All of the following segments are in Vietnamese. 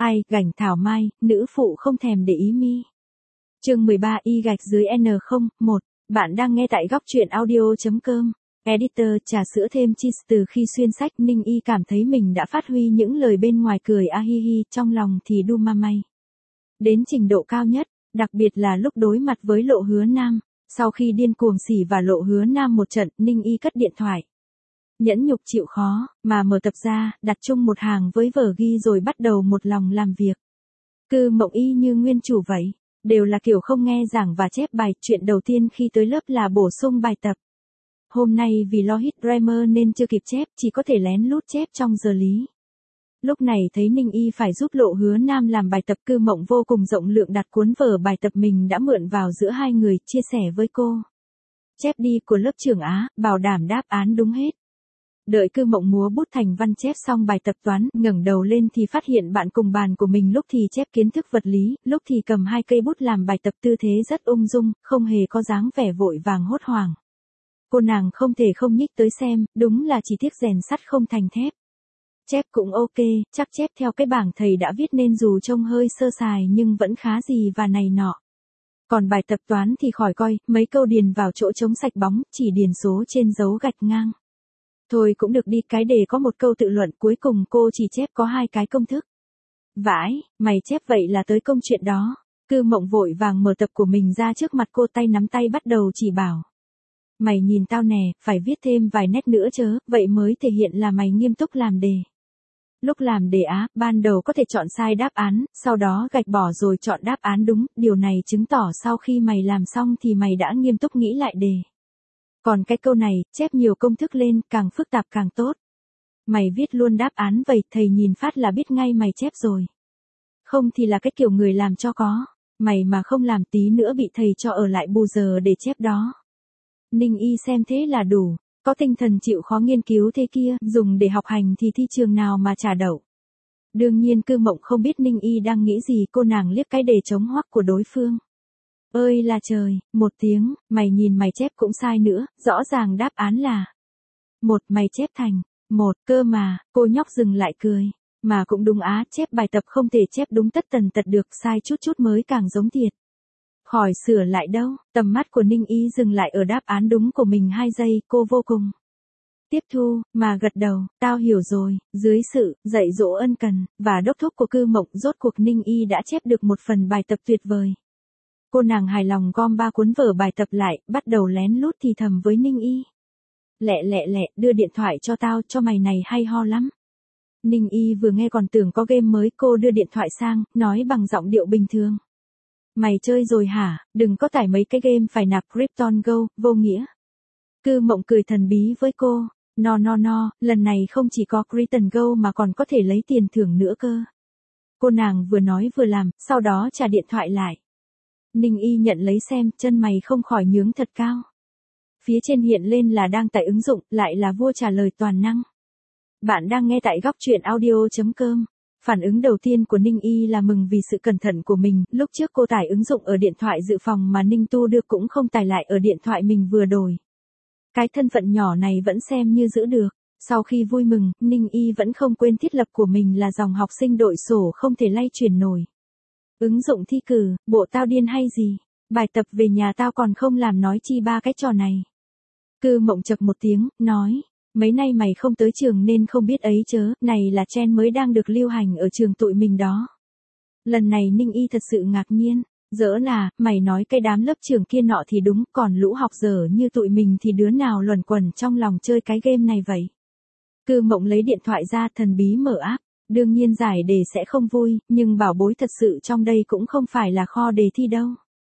Ai, gảnh thảo mai, nữ phụ không thèm để ý mi. Chương 13 y gạch dưới N01, bạn đang nghe tại góc truyện audio.com. Editor, trà sữa thêm cheese. Từ khi xuyên sách, Ninh Y cảm thấy mình đã phát huy những lời bên ngoài cười a hi hi, trong lòng thì đu ma may. Đến trình độ cao nhất, đặc biệt là lúc đối mặt với Lộ Hứa Nam. Sau khi điên cuồng xỉ và Lộ Hứa Nam một trận, Ninh Y cất điện thoại. Nhẫn nhục chịu khó, mà mở tập ra, đặt chung một hàng với vở ghi rồi bắt đầu một lòng làm việc. Cư Mộng y như nguyên chủ vậy, đều là kiểu không nghe giảng và chép bài, chuyện đầu tiên khi tới lớp là bổ sung bài tập. Hôm nay vì lo hit grammar nên chưa kịp chép, chỉ có thể lén lút chép trong giờ lý. Lúc này thấy Ninh Y phải giúp Lộ Hứa Nam làm bài tập, Cư Mộng vô cùng rộng lượng đặt cuốn vở bài tập mình đã mượn vào giữa hai người, chia sẻ với cô. Chép đi của lớp trưởng Á, bảo đảm đáp án đúng hết. Đợi Cư Mộng múa bút thành văn chép xong bài tập toán, ngẩng đầu lên thì phát hiện bạn cùng bàn của mình lúc thì chép kiến thức vật lý, lúc thì cầm hai cây bút làm bài tập, tư thế rất ung dung, không hề có dáng vẻ vội vàng hốt hoảng. Cô nàng không thể không nhích tới xem, đúng là chỉ tiếc rèn sắt không thành thép. Chép cũng ok, chắc chép theo cái bảng thầy đã viết nên dù trông hơi sơ sài nhưng vẫn khá gì và này nọ. Còn bài tập toán thì khỏi coi, mấy câu điền vào chỗ trống sạch bóng, chỉ điền số trên dấu gạch ngang. Thôi cũng được đi, cái đề có một câu tự luận, cuối cùng cô chỉ chép có 2 cái công thức. Vãi, mày chép vậy là tới công chuyện đó. Cư Mộng vội vàng mở tập của mình ra trước mặt cô, tay nắm tay bắt đầu chỉ bảo. Mày nhìn tao nè, phải viết thêm vài nét nữa chớ, vậy mới thể hiện là mày nghiêm túc làm đề. Lúc làm đề á, ban đầu có thể chọn sai đáp án, sau đó gạch bỏ rồi chọn đáp án đúng, điều này chứng tỏ sau khi mày làm xong thì mày đã nghiêm túc nghĩ lại đề. Còn cái câu này, chép nhiều công thức lên, càng phức tạp càng tốt. Mày viết luôn đáp án vậy, thầy nhìn phát là biết ngay mày chép rồi. Không thì là cái kiểu người làm cho có, mày mà không làm tí nữa bị thầy cho ở lại bù giờ để chép đó. Ninh Y xem thế là đủ, có tinh thần chịu khó nghiên cứu thế kia, dùng để học hành thì thi trường nào mà chả đậu. Đương nhiên Cư Mộng không biết Ninh Y đang nghĩ gì, cô nàng liếc cái đề trống hoắc của đối phương. Ơi là trời, một tiếng, mày nhìn mày chép cũng sai nữa, rõ ràng đáp án là 1, mày chép thành 1, cơ mà, cô nhóc dừng lại cười. Mà cũng đúng á, chép bài tập không thể chép đúng tất tần tật được, sai chút chút mới càng giống thiệt. Khỏi sửa lại đâu, tầm mắt của Ninh Y dừng lại ở đáp án đúng của mình 2 giây, cô vô cùng tiếp thu, mà gật đầu, tao hiểu rồi. Dưới sự dạy dỗ ân cần và đốc thúc của Cư Mộng, rốt cuộc Ninh Y đã chép được một phần bài tập tuyệt vời. Cô nàng hài lòng gom 3 cuốn vở bài tập lại, bắt đầu lén lút thì thầm với Ninh Y. Lẹ, đưa điện thoại cho tao, cho mày này hay ho lắm. Ninh Y vừa nghe còn tưởng có game mới, cô đưa điện thoại sang, nói bằng giọng điệu bình thường. Mày chơi rồi hả, đừng có tải mấy cái game phải nạp Krypton Go, vô nghĩa. Cư Mộng cười thần bí với cô, no, lần này không chỉ có Krypton Go mà còn có thể lấy tiền thưởng nữa cơ. Cô nàng vừa nói vừa làm, sau đó trả điện thoại lại. Ninh Y nhận lấy xem, chân mày không khỏi nhướng thật cao. Phía trên hiện lên là đang tải ứng dụng, lại là vua trả lời toàn năng. Bạn đang nghe tại góc truyện audio.com. Phản ứng đầu tiên của Ninh Y là mừng vì sự cẩn thận của mình, lúc trước cô tải ứng dụng ở điện thoại dự phòng mà Ninh Tu đưa cũng không tải lại ở điện thoại mình vừa đổi. Cái thân phận nhỏ này vẫn xem như giữ được. Sau khi vui mừng, Ninh Y vẫn không quên thiết lập của mình là dòng học sinh đội sổ không thể lay chuyển nổi. Ứng dụng thi cử, bộ tao điên hay gì? Bài tập về nhà tao còn không làm nói chi 3 cái trò này. Cư Mộng chậc một tiếng, nói. Mấy nay mày không tới trường nên không biết ấy chớ, này là trend mới đang được lưu hành ở trường tụi mình đó. Lần này Ninh Y thật sự ngạc nhiên, dỡ là, mày nói cái đám lớp trường kia nọ thì đúng, còn lũ học dở như tụi mình thì đứa nào luẩn quẩn trong lòng chơi cái game này vậy. Cư Mộng lấy điện thoại ra, thần bí mở app, đương nhiên giải đề sẽ không vui, nhưng bảo bối thật sự trong đây cũng không phải là kho đề thi đâu.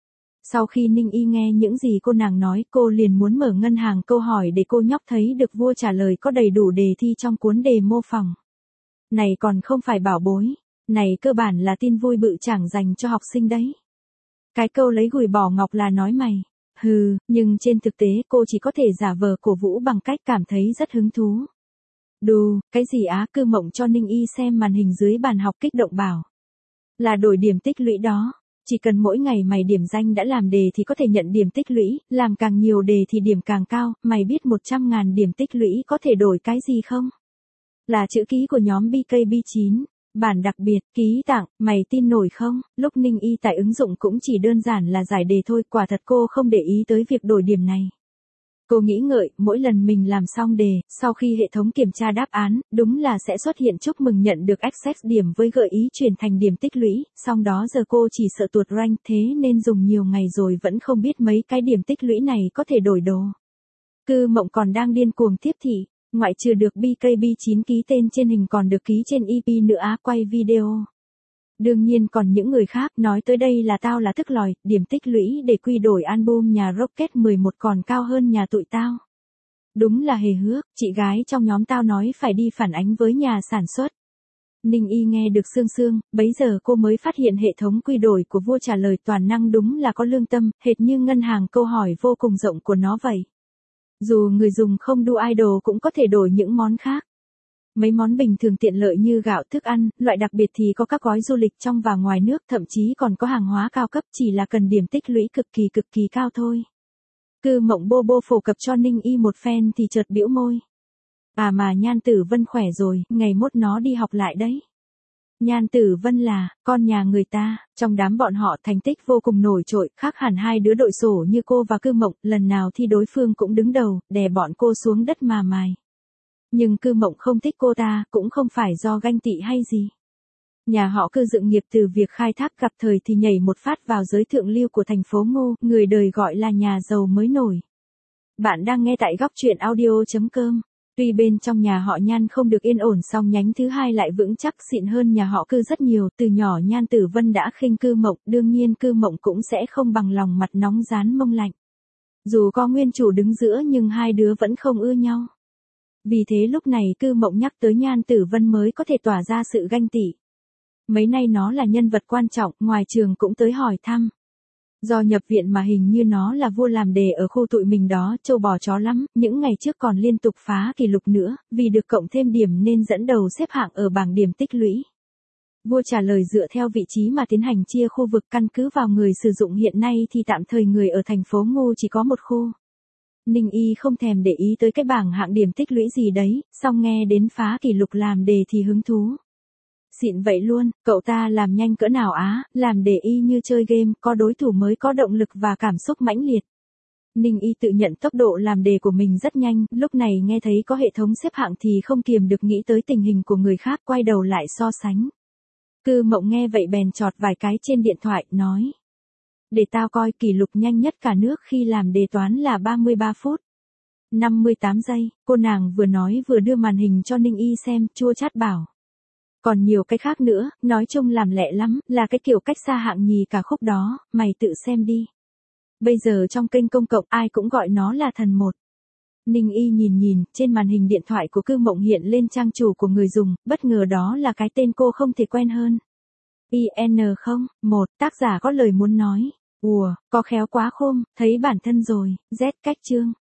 Sau khi Ninh Y nghe những gì cô nàng nói, cô liền muốn mở ngân hàng câu hỏi để cô nhóc thấy được vua trả lời có đầy đủ đề thi trong cuốn đề mô phỏng. Này còn không phải bảo bối, này cơ bản là tin vui bự chẳng dành cho học sinh đấy. Cái câu lấy gùi bỏ ngọc là nói mày. Hừ, nhưng trên thực tế cô chỉ có thể giả vờ cổ vũ bằng cách cảm thấy rất hứng thú. Đù, cái gì á? Cư Mộng cho Ninh Y xem màn hình dưới bàn học kích động bảo. Là đổi điểm tích lũy đó. Chỉ cần mỗi ngày mày điểm danh đã làm đề thì có thể nhận điểm tích lũy, làm càng nhiều đề thì điểm càng cao, mày biết 100.000 điểm tích lũy có thể đổi cái gì không? Là chữ ký của nhóm BKB9. Bản đặc biệt, ký tặng, mày tin nổi không? Lúc Ninh Y tải ứng dụng cũng chỉ đơn giản là giải đề thôi, quả thật cô không để ý tới việc đổi điểm này. Cô nghĩ ngợi, mỗi lần mình làm xong đề, sau khi hệ thống kiểm tra đáp án, đúng là sẽ xuất hiện chúc mừng nhận được access điểm với gợi ý chuyển thành điểm tích lũy, song đó giờ cô chỉ sợ tuột rank thế nên dùng nhiều ngày rồi vẫn không biết mấy cái điểm tích lũy này có thể đổi đồ. Cư Mộng còn đang điên cuồng tiếp thị, ngoại trừ được BKB9 ký tên trên hình còn được ký trên EP nữa á, quay video. Đương nhiên còn những người khác, nói tới đây là tao là thức lòi, điểm tích lũy để quy đổi album nhà Rocket 11 còn cao hơn nhà tụi tao. Đúng là hề hước, chị gái trong nhóm tao nói phải đi phản ánh với nhà sản xuất. Ninh Y nghe được sương sương, bấy giờ cô mới phát hiện hệ thống quy đổi của vua trả lời toàn năng đúng là có lương tâm, hệt như ngân hàng câu hỏi vô cùng rộng của nó vậy. Dù người dùng không đu idol cũng có thể đổi những món khác. Mấy món bình thường tiện lợi như gạo, thức ăn, loại đặc biệt thì có các gói du lịch trong và ngoài nước, thậm chí còn có hàng hóa cao cấp, chỉ là cần điểm tích lũy cực kỳ cao thôi. Cư Mộng bô bô phổ cập cho Ninh Y một phen thì chợt bĩu môi. À mà Nhan Tử Vân khỏe rồi, ngày mốt nó đi học lại đấy. Nhan Tử Vân là con nhà người ta, trong đám bọn họ thành tích vô cùng nổi trội, khác hẳn hai đứa đội sổ như cô và Cư Mộng, lần nào thi đối phương cũng đứng đầu, đè bọn cô xuống đất mà mài. Nhưng Cư Mộng không thích cô ta, cũng không phải do ganh tị hay gì. Nhà họ Cư dựng nghiệp từ việc khai thác gặp thời thì nhảy một phát vào giới thượng lưu của thành phố Ngô, người đời gọi là nhà giàu mới nổi. Bạn đang nghe tại góc truyện audio.com. Tuy bên trong nhà họ Nhan không được yên ổn song nhánh thứ hai lại vững chắc xịn hơn nhà họ Cư rất nhiều, từ nhỏ Nhan Tử Vân đã khinh Cư Mộng, đương nhiên Cư Mộng cũng sẽ không bằng lòng mặt nóng rán mông lạnh. Dù có nguyên chủ đứng giữa nhưng hai đứa vẫn không ưa nhau. Vì thế lúc này Cư Mộng nhắc tới Nhan Tử Vân mới có thể tỏa ra sự ganh tị. Mấy nay nó là nhân vật quan trọng, ngoài trường cũng tới hỏi thăm. Do nhập viện mà hình như nó là vua làm đề ở khu tụi mình đó, trâu bò chó lắm, những ngày trước còn liên tục phá kỷ lục nữa, vì được cộng thêm điểm nên dẫn đầu xếp hạng ở bảng điểm tích lũy. Vua trả lời dựa theo vị trí mà tiến hành chia khu vực, căn cứ vào người sử dụng hiện nay thì tạm thời người ở thành phố Ngô chỉ có một khu. Ninh Y không thèm để ý tới cái bảng hạng điểm tích lũy gì đấy, song nghe đến phá kỷ lục làm đề thì hứng thú. Xịn vậy luôn, cậu ta làm nhanh cỡ nào á, làm đề y như chơi game, có đối thủ mới có động lực và cảm xúc mãnh liệt. Ninh Y tự nhận tốc độ làm đề của mình rất nhanh, lúc này nghe thấy có hệ thống xếp hạng thì không kiềm được nghĩ tới tình hình của người khác, quay đầu lại so sánh. Cư Mộng nghe vậy bèn chọt vài cái trên điện thoại, nói. Để tao coi, kỷ lục nhanh nhất cả nước khi làm đề toán là 33 phút. 58 giây, cô nàng vừa nói vừa đưa màn hình cho Ninh Y xem, chua chát bảo. Còn nhiều cái khác nữa, nói chung làm lẹ lắm, là cái kiểu cách xa hạng nhì cả khúc đó, mày tự xem đi. Bây giờ trong kênh công cộng ai cũng gọi nó là thần một. Ninh Y nhìn, trên màn hình điện thoại của Cư Mộng hiện lên trang chủ của người dùng, bất ngờ đó là cái tên cô không thể quen hơn. IN01, tác giả có lời muốn nói. Ùa, có khéo quá khôn, thấy bản thân rồi, Z cách chương.